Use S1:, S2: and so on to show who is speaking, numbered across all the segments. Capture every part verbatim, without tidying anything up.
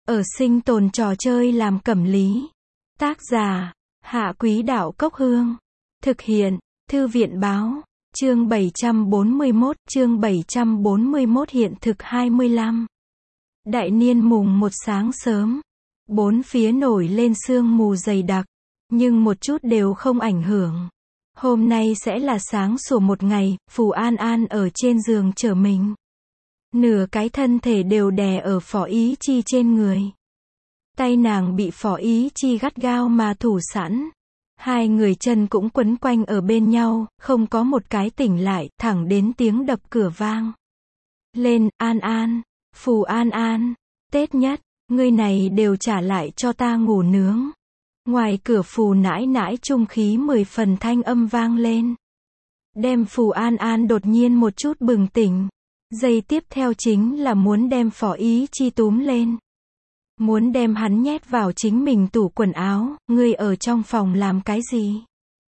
S1: Ở sinh tồn trò chơi làm cẩm lý. Tác giả, Hạ Quý Đạo Cốc Hương. Thực hiện, Thư viện Báo. Chương bảy trăm bốn mươi mốt, chương bảy trăm bốn mươi mốt hiện thực hai mươi lăm. Đại niên mùng một sáng sớm. Bốn phía nổi lên sương mù dày đặc. Nhưng một chút đều không ảnh hưởng. Hôm nay sẽ là sáng sủa một ngày, Phù An An ở trên giường chờ mình. Nửa cái thân thể đều đè ở Phó Ý Chi trên người. Tay nàng bị Phó Ý Chi gắt gao mà thủ sẵn. Hai người chân cũng quấn quanh ở bên nhau, không có một cái tỉnh lại, thẳng đến tiếng đập cửa vang. Lên, An An, Phù An An, Tết nhất, ngươi này đều trả lại cho ta ngủ nướng. Ngoài cửa Phù nãi nãi trung khí mười phần thanh âm vang lên. Đem Phù An An đột nhiên một chút bừng tỉnh. Giây tiếp theo chính là muốn đem Phó Ý Chi túm lên. Muốn đem hắn nhét vào chính mình tủ quần áo, ngươi ở trong phòng làm cái gì?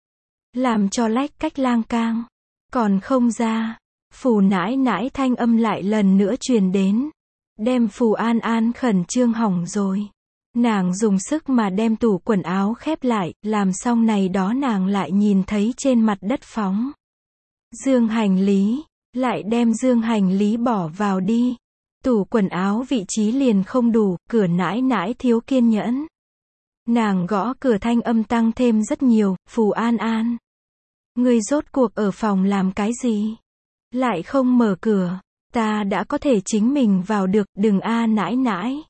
S1: Làm cho lách cách lang cang. Còn không ra. Phù nãi nãi thanh âm lại lần nữa truyền đến. Đem Phù An An khẩn trương hỏng rồi. Nàng dùng sức mà đem tủ quần áo khép lại, làm xong này đó nàng lại nhìn thấy trên mặt đất phóng dương hành lý. Lại đem dương hành lý bỏ vào đi. Tủ quần áo vị trí liền không đủ, cửa nãi nãi thiếu kiên nhẫn. Nàng gõ cửa thanh âm tăng thêm rất nhiều, Phù An An. Ngươi rốt cuộc ở phòng làm cái gì? Lại không mở cửa, ta đã có thể chính mình vào được, đừng a nãi nãi.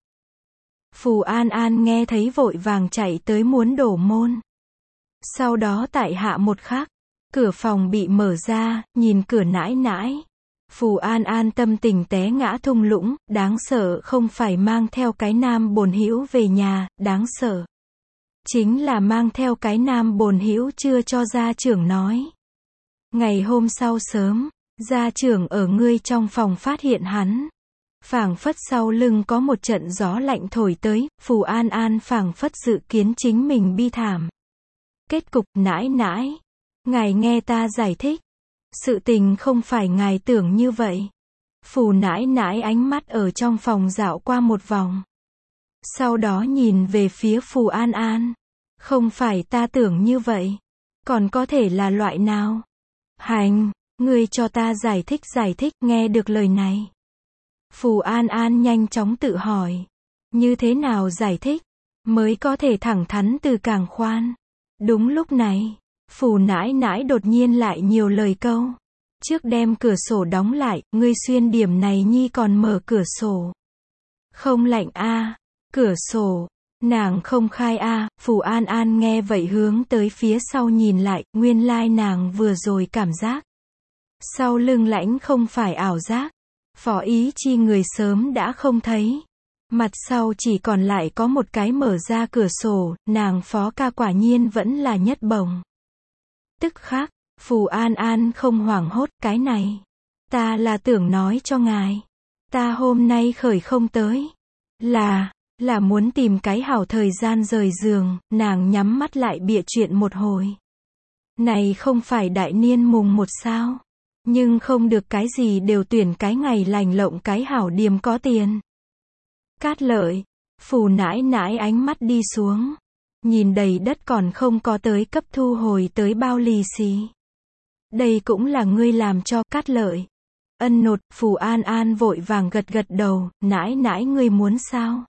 S1: Phù An An nghe thấy vội vàng chạy tới muốn đổ môn. Sau đó tại hạ một khắc. Cửa phòng bị mở ra, nhìn cửa nãi nãi. Phù An An tâm tình té ngã thung lũng, đáng sợ không phải mang theo cái nam bồn hữu về nhà, đáng sợ. Chính là mang theo cái nam bồn hữu chưa cho gia trưởng nói. Ngày hôm sau sớm, gia trưởng ở ngươi trong phòng phát hiện hắn. Phảng phất sau lưng có một trận gió lạnh thổi tới, Phù An An phảng phất dự kiến chính mình bi thảm. Kết cục nãi nãi. Ngài nghe ta giải thích. Sự tình không phải ngài tưởng như vậy. Phù nãi nãi ánh mắt ở trong phòng dạo qua một vòng. Sau đó nhìn về phía Phù An An. Không phải ta tưởng như vậy. Còn có thể là loại nào? Hành, ngươi cho ta giải thích giải thích, nghe được lời này. Phù An An nhanh chóng tự hỏi. Như thế nào giải thích? Mới có thể thẳng thắn từ càng khoan. Đúng lúc này. Phù nãi nãi đột nhiên lại nhiều lời câu. Trước đem cửa sổ đóng lại, ngươi xuyên điểm này nhi còn mở cửa sổ. Không lạnh a à, cửa sổ. Nàng không khai a à, Phù An An nghe vậy hướng tới phía sau nhìn lại, nguyên lai nàng vừa rồi cảm giác. Sau lưng lãnh không phải ảo giác. Phó Ý Chi người sớm đã không thấy. Mặt sau chỉ còn lại có một cái mở ra cửa sổ, nàng Phó ca quả nhiên vẫn là nhất bổng. Tức khắc, Phù An An không hoảng hốt, cái này. Ta là tưởng nói cho ngài. Ta hôm nay khởi không tới. Là, là muốn tìm cái hảo thời gian rời giường, nàng nhắm mắt lại bịa chuyện một hồi. Này không phải đại niên mùng một sao. Nhưng không được cái gì đều tuyển cái ngày lành lộng cái hảo điềm có tiền. Cát Lợi, Phù nãi nãi ánh mắt đi xuống. Nhìn đầy đất còn không có tới cấp thu hồi tới bao lì xì. Đây cũng là ngươi làm cho Cát Lợi. Ân nột, Phù An An vội vàng gật gật đầu, nãi nãi ngươi muốn sao?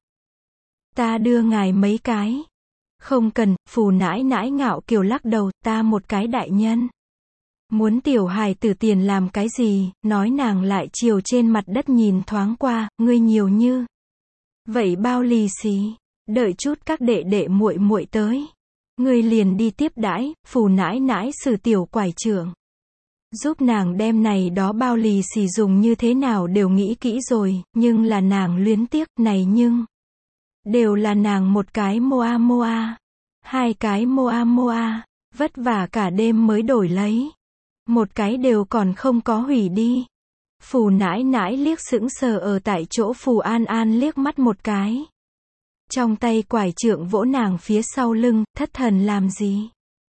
S1: Ta đưa ngài mấy cái. Không cần, Phù nãi nãi ngạo kiều lắc đầu, ta một cái đại nhân. Muốn tiểu hài tử tiền làm cái gì, nói nàng lại chiều trên mặt đất nhìn thoáng qua, ngươi nhiều như. Vậy bao lì xì. Đợi chút các đệ đệ muội muội tới. Ngươi liền đi tiếp đãi, Phù nãi nãi sử tiểu quải trưởng. Giúp nàng đem này đó bao lì xì dùng như thế nào đều nghĩ kỹ rồi, nhưng là nàng luyến tiếc, này nhưng. Đều là nàng một cái moa moa. Hai cái moa moa. Vất vả cả đêm mới đổi lấy. Một cái đều còn không có hủy đi. Phù nãi nãi liếc sững sờ ở tại chỗ Phù An An liếc mắt một cái. Trong tay quải trượng vỗ nàng phía sau lưng, thất thần làm gì?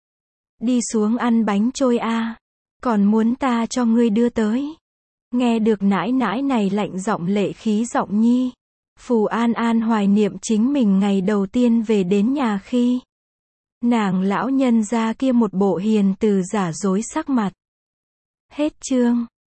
S1: Đi xuống ăn bánh trôi a à. Còn muốn ta cho ngươi đưa tới. Nghe được nãi nãi này lạnh giọng lệ khí giọng nhi. Phù An An hoài niệm chính mình ngày đầu tiên về đến nhà khi nàng lão nhân gia kia một bộ hiền từ giả dối sắc mặt. Hết chương.